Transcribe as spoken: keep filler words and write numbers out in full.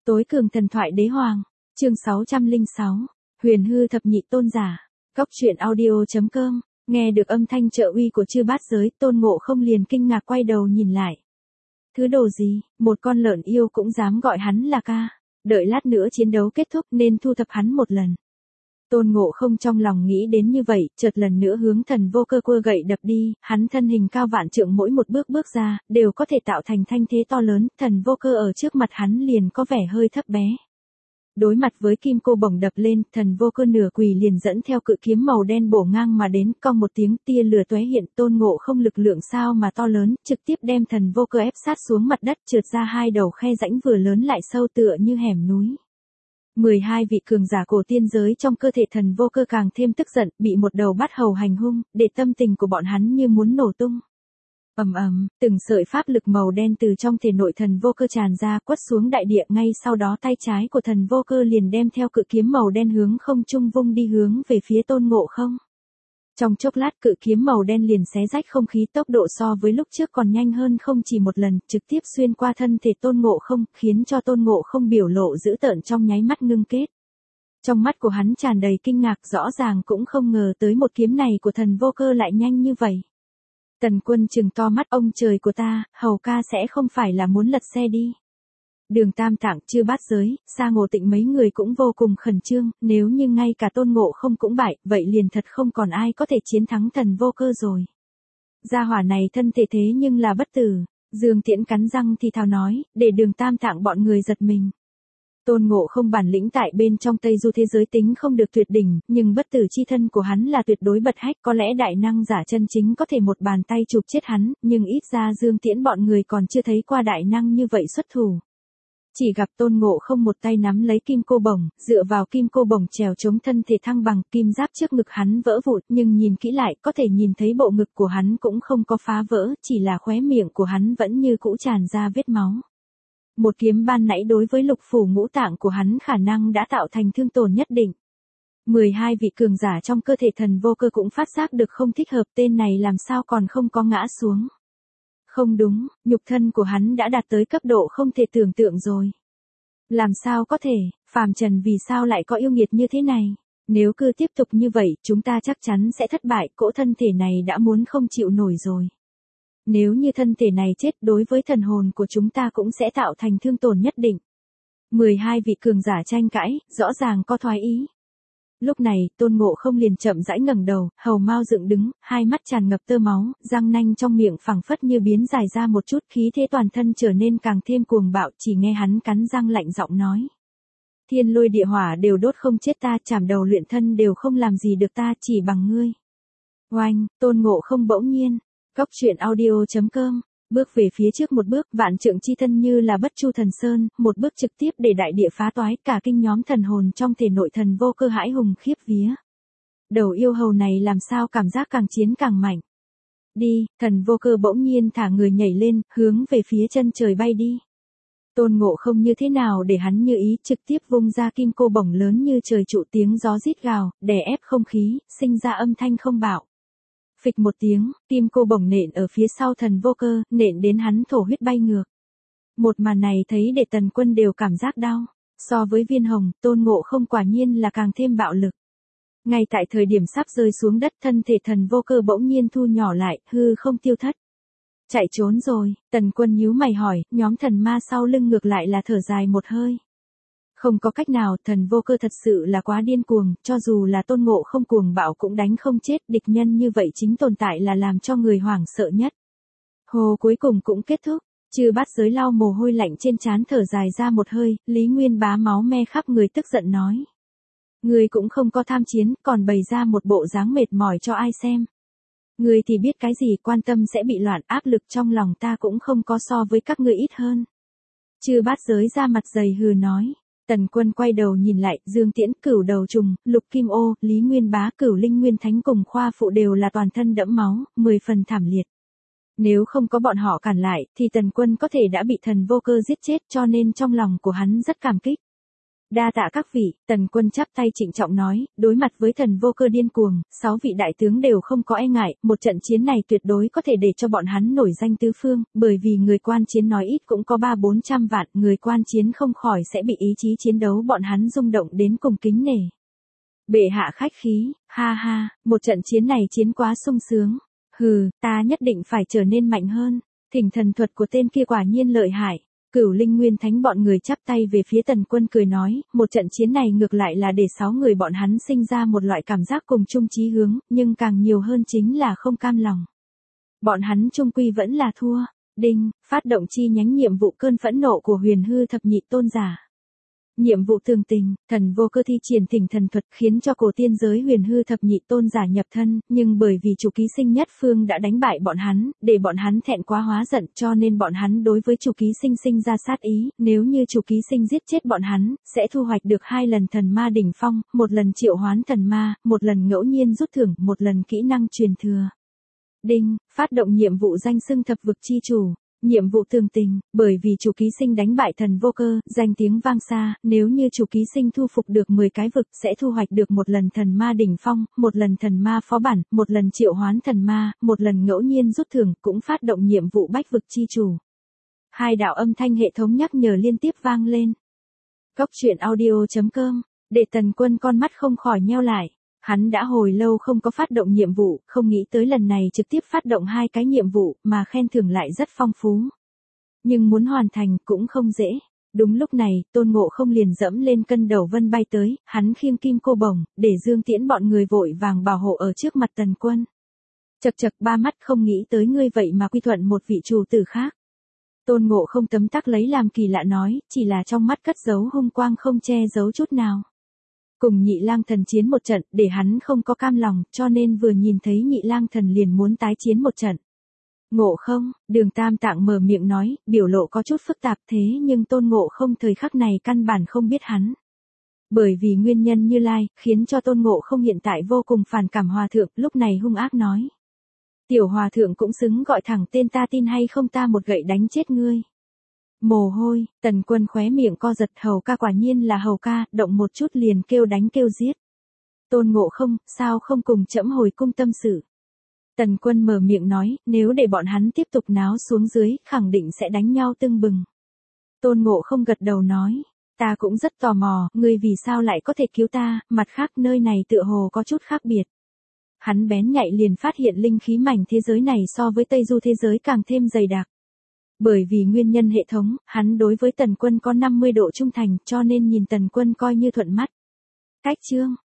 Tối cường thần thoại đế hoàng, chương sáu trăm lẻ sáu, huyền hư thập nhị tôn giả, góc truyện audio.com, nghe được âm thanh trợ uy của chư bát giới, Tôn Ngộ Không liền kinh ngạc quay đầu nhìn lại. Thứ đồ gì, một con lợn yêu cũng dám gọi hắn là ca, đợi lát nữa chiến đấu kết thúc nên thu thập hắn một lần. Tôn Ngộ Không trong lòng nghĩ đến như vậy, chợt lần nữa hướng thần vô cơ quơ gậy đập đi, hắn thân hình cao vạn trượng mỗi một bước bước ra, đều có thể tạo thành thanh thế to lớn, thần vô cơ ở trước mặt hắn liền có vẻ hơi thấp bé. Đối mặt với kim cô bổng đập lên, thần vô cơ nửa quỳ liền dẫn theo cự kiếm màu đen bổ ngang mà đến, cong một tiếng tia lửa tóe hiện. Tôn Ngộ Không lực lượng sao mà to lớn, trực tiếp đem thần vô cơ ép sát xuống mặt đất, trượt ra hai đầu khe rãnh vừa lớn lại sâu tựa như hẻm núi. mười hai vị cường giả cổ tiên giới trong cơ thể thần vô cơ càng thêm tức giận, bị một đầu bắt hầu hành hung, để tâm tình của bọn hắn như muốn nổ tung. Ầm ầm, từng sợi pháp lực màu đen từ trong thể nội thần vô cơ tràn ra, quất xuống đại địa, ngay sau đó tay trái của thần vô cơ liền đem theo cự kiếm màu đen hướng không trung vung đi hướng về phía Tôn Ngộ Không. Trong chốc lát cự kiếm màu đen liền xé rách không khí, tốc độ so với lúc trước còn nhanh hơn không chỉ một lần, trực tiếp xuyên qua thân thể Tôn Ngộ Không, khiến cho Tôn Ngộ Không biểu lộ dữ tợn trong nháy mắt ngưng kết. Trong mắt của hắn tràn đầy kinh ngạc, rõ ràng cũng không ngờ tới một kiếm này của thần vô cơ lại nhanh như vậy. Tần Quân trừng to mắt, ông trời của ta, hầu ca sẽ không phải là muốn lật xe đi. Đường Tam Tạng, chư bát giới, Sa Ngộ Tịnh mấy người cũng vô cùng khẩn trương, nếu như ngay cả Tôn Ngộ Không cũng bại, vậy liền thật không còn ai có thể chiến thắng thần vô cơ rồi. Gia hỏa này thân thể thế nhưng là bất tử, Dương Tiễn cắn răng thì thào nói, để Đường Tam Tạng bọn người giật mình. Tôn Ngộ Không bản lĩnh tại bên trong Tây Du thế giới tính không được tuyệt đỉnh, nhưng bất tử chi thân của hắn là tuyệt đối bật hách, có lẽ đại năng giả chân chính có thể một bàn tay chụp chết hắn, nhưng ít ra Dương Tiễn bọn người còn chưa thấy qua đại năng như vậy xuất thủ. Chỉ gặp Tôn Ngộ Không một tay nắm lấy kim cô bổng, dựa vào kim cô bổng trèo chống thân thể thăng bằng, kim giáp trước ngực hắn vỡ vụn, nhưng nhìn kỹ lại có thể nhìn thấy bộ ngực của hắn cũng không có phá vỡ, chỉ là khóe miệng của hắn vẫn như cũ tràn ra vết máu. Một kiếm ban nãy đối với lục phủ ngũ tạng của hắn khả năng đã tạo thành thương tổn nhất định. mười hai vị cường giả trong cơ thể thần vô cơ cũng phát giác được không thích hợp, tên này làm sao còn không có ngã xuống. Không đúng, nhục thân của hắn đã đạt tới cấp độ không thể tưởng tượng rồi. Làm sao có thể, phàm trần vì sao lại có yêu nghiệt như thế này? Nếu cứ tiếp tục như vậy, chúng ta chắc chắn sẽ thất bại, cỗ thân thể này đã muốn không chịu nổi rồi. Nếu như thân thể này chết, đối với thần hồn của chúng ta cũng sẽ tạo thành thương tổn nhất định. mười hai vị cường giả tranh cãi, rõ ràng có thoái ý. Lúc này, Tôn Ngộ Không liền chậm rãi ngẩng đầu, hầu mao dựng đứng, hai mắt tràn ngập tơ máu, răng nanh trong miệng phẳng phất như biến dài ra một chút, khí thế toàn thân trở nên càng thêm cuồng bạo, chỉ nghe hắn cắn răng lạnh giọng nói. Thiên lôi địa hỏa đều đốt không chết ta, chảm đầu luyện thân đều không làm gì được ta, chỉ bằng ngươi. Oanh, Tôn Ngộ Không bỗng nhiên. Góc truyện audio.com, bước về phía trước một bước, vạn trượng chi thân như là bất chu thần sơn, một bước trực tiếp để đại địa phá toái, cả kinh nhóm thần hồn trong thể nội thần vô cơ hãi hùng khiếp vía. Đầu yêu hầu này làm sao cảm giác càng chiến càng mạnh. Đi, thần vô cơ bỗng nhiên thả người nhảy lên, hướng về phía chân trời bay đi. Tôn Ngộ Không như thế nào để hắn như ý, trực tiếp vung ra kim cô bổng lớn như trời trụ, tiếng gió rít gào, đè ép không khí, sinh ra âm thanh không bạo. Phịch một tiếng, kim cô bổng nện ở phía sau thần vô cơ, nện đến hắn thổ huyết bay ngược. Một màn này thấy để Tần Quân đều cảm giác đau. So với Viên Hồng, Tôn Ngộ Không quả nhiên là càng thêm bạo lực. Ngay tại thời điểm sắp rơi xuống đất, thân thể thần vô cơ bỗng nhiên thu nhỏ lại, hư không tiêu thất. Chạy trốn rồi, Tần Quân nhíu mày hỏi, nhóm thần ma sau lưng ngược lại là thở dài một hơi. Không có cách nào, thần vô cơ thật sự là quá điên cuồng, cho dù là Tôn Ngộ Không cuồng bạo cũng đánh không chết, địch nhân như vậy chính tồn tại là làm cho người hoảng sợ nhất. Hồ cuối cùng cũng kết thúc, chư bát giới lau mồ hôi lạnh trên trán thở dài ra một hơi, Lý Nguyên Bá máu me khắp người tức giận nói. Người cũng không có tham chiến, còn bày ra một bộ dáng mệt mỏi cho ai xem. Người thì biết cái gì, quan tâm sẽ bị loạn, áp lực trong lòng ta cũng không có so với các ngươi ít hơn. Chư bát giới ra mặt dày hừ nói. Tần Quân quay đầu nhìn lại, Dương Tiễn, Cửu Đầu Trùng, Lục Kim Ô, Lý Nguyên Bá, Cửu Linh Nguyên Thánh cùng Khoa Phụ đều là toàn thân đẫm máu, mười phần thảm liệt. Nếu không có bọn họ cản lại, thì Tần Quân có thể đã bị thần vô cơ giết chết, cho nên trong lòng của hắn rất cảm kích. Đa tạ các vị, Tần Quân chắp tay trịnh trọng nói, đối mặt với thần vô cơ điên cuồng, sáu vị đại tướng đều không có e ngại, một trận chiến này tuyệt đối có thể để cho bọn hắn nổi danh tứ phương, bởi vì người quan chiến nói ít cũng có ba bốn trăm vạn, người quan chiến không khỏi sẽ bị ý chí chiến đấu bọn hắn rung động đến cùng kính nể. Bệ hạ khách khí, ha ha, một trận chiến này chiến quá sung sướng. Hừ, ta nhất định phải trở nên mạnh hơn. Thỉnh thần thuật của tên kia quả nhiên lợi hại. Cửu Linh Nguyên Thánh bọn người chắp tay về phía Tần Quân cười nói, một trận chiến này ngược lại là để sáu người bọn hắn sinh ra một loại cảm giác cùng chung chí hướng, nhưng càng nhiều hơn chính là không cam lòng. Bọn hắn chung quy vẫn là thua. Đinh, phát động chi nhánh nhiệm vụ cơn phẫn nộ của Huyền Hư Thập Nhị Tôn Giả. Nhiệm vụ tường tình, thần vô cơ thi triển thỉnh thần thuật khiến cho cổ tiên giới Huyền Hư Thập Nhị Tôn Giả nhập thân, nhưng bởi vì chủ ký sinh nhất phương đã đánh bại bọn hắn, để bọn hắn thẹn quá hóa giận cho nên bọn hắn đối với chủ ký sinh sinh ra sát ý, nếu như chủ ký sinh giết chết bọn hắn, sẽ thu hoạch được hai lần thần ma đỉnh phong, một lần triệu hoán thần ma, một lần ngẫu nhiên rút thưởng, một lần kỹ năng truyền thừa. Đinh, phát động nhiệm vụ danh xưng thập vực chi chủ. Nhiệm vụ tường tình, bởi vì chủ ký sinh đánh bại thần vô cơ, danh tiếng vang xa, nếu như chủ ký sinh thu phục được mười cái vực sẽ thu hoạch được một lần thần ma đỉnh phong, một lần thần ma phó bản, một lần triệu hoán thần ma, một lần ngẫu nhiên rút thưởng, cũng phát động nhiệm vụ bách vực chi chủ. Hai đạo âm thanh hệ thống nhắc nhở liên tiếp vang lên. Góc truyện audio chấm com, để Tần Quân con mắt không khỏi nheo lại. Hắn đã hồi lâu không có phát động nhiệm vụ, không nghĩ tới lần này trực tiếp phát động hai cái nhiệm vụ, mà khen thưởng lại rất phong phú. Nhưng muốn hoàn thành cũng không dễ. Đúng lúc này, Tôn Ngộ Không liền dẫm lên cân đầu vân bay tới, hắn khiêng kim cô bổng, để Dương Tiễn bọn người vội vàng bảo hộ ở trước mặt Tần Quân. Chật chật ba mắt không nghĩ tới ngươi vậy mà quy thuận một vị chủ tử khác. Tôn Ngộ Không tấm tắc lấy làm kỳ lạ nói, chỉ là trong mắt cất giấu hung quang không che giấu chút nào. Cùng Nhị Lang Thần chiến một trận, để hắn không có cam lòng, cho nên vừa nhìn thấy Nhị Lang Thần liền muốn tái chiến một trận. Ngộ Không, Đường Tam Tạng mở miệng nói, biểu lộ có chút phức tạp thế nhưng Tôn Ngộ Không thời khắc này căn bản không biết hắn. Bởi vì nguyên nhân Như Lai, khiến cho Tôn Ngộ Không hiện tại vô cùng phản cảm Hòa Thượng, lúc này hung ác nói. Tiểu Hòa Thượng cũng xứng gọi thẳng tên, ta tin hay không ta một gậy đánh chết ngươi. Mồ hôi, Tần Quân khóe miệng co giật, hầu ca quả nhiên là hầu ca, động một chút liền kêu đánh kêu giết. Tôn Ngộ Không, sao không cùng trẫm hồi cung tâm sự. Tần Quân mở miệng nói, nếu để bọn hắn tiếp tục náo xuống dưới, khẳng định sẽ đánh nhau tưng bừng. Tôn Ngộ Không gật đầu nói, ta cũng rất tò mò, ngươi vì sao lại có thể cứu ta, mặt khác nơi này tựa hồ có chút khác biệt. Hắn bén nhạy liền phát hiện linh khí mảnh thế giới này so với Tây Du thế giới càng thêm dày đặc. Bởi vì nguyên nhân hệ thống, hắn đối với Tần Quân có năm mươi độ trung thành cho nên nhìn Tần Quân coi như thuận mắt. Cách chương,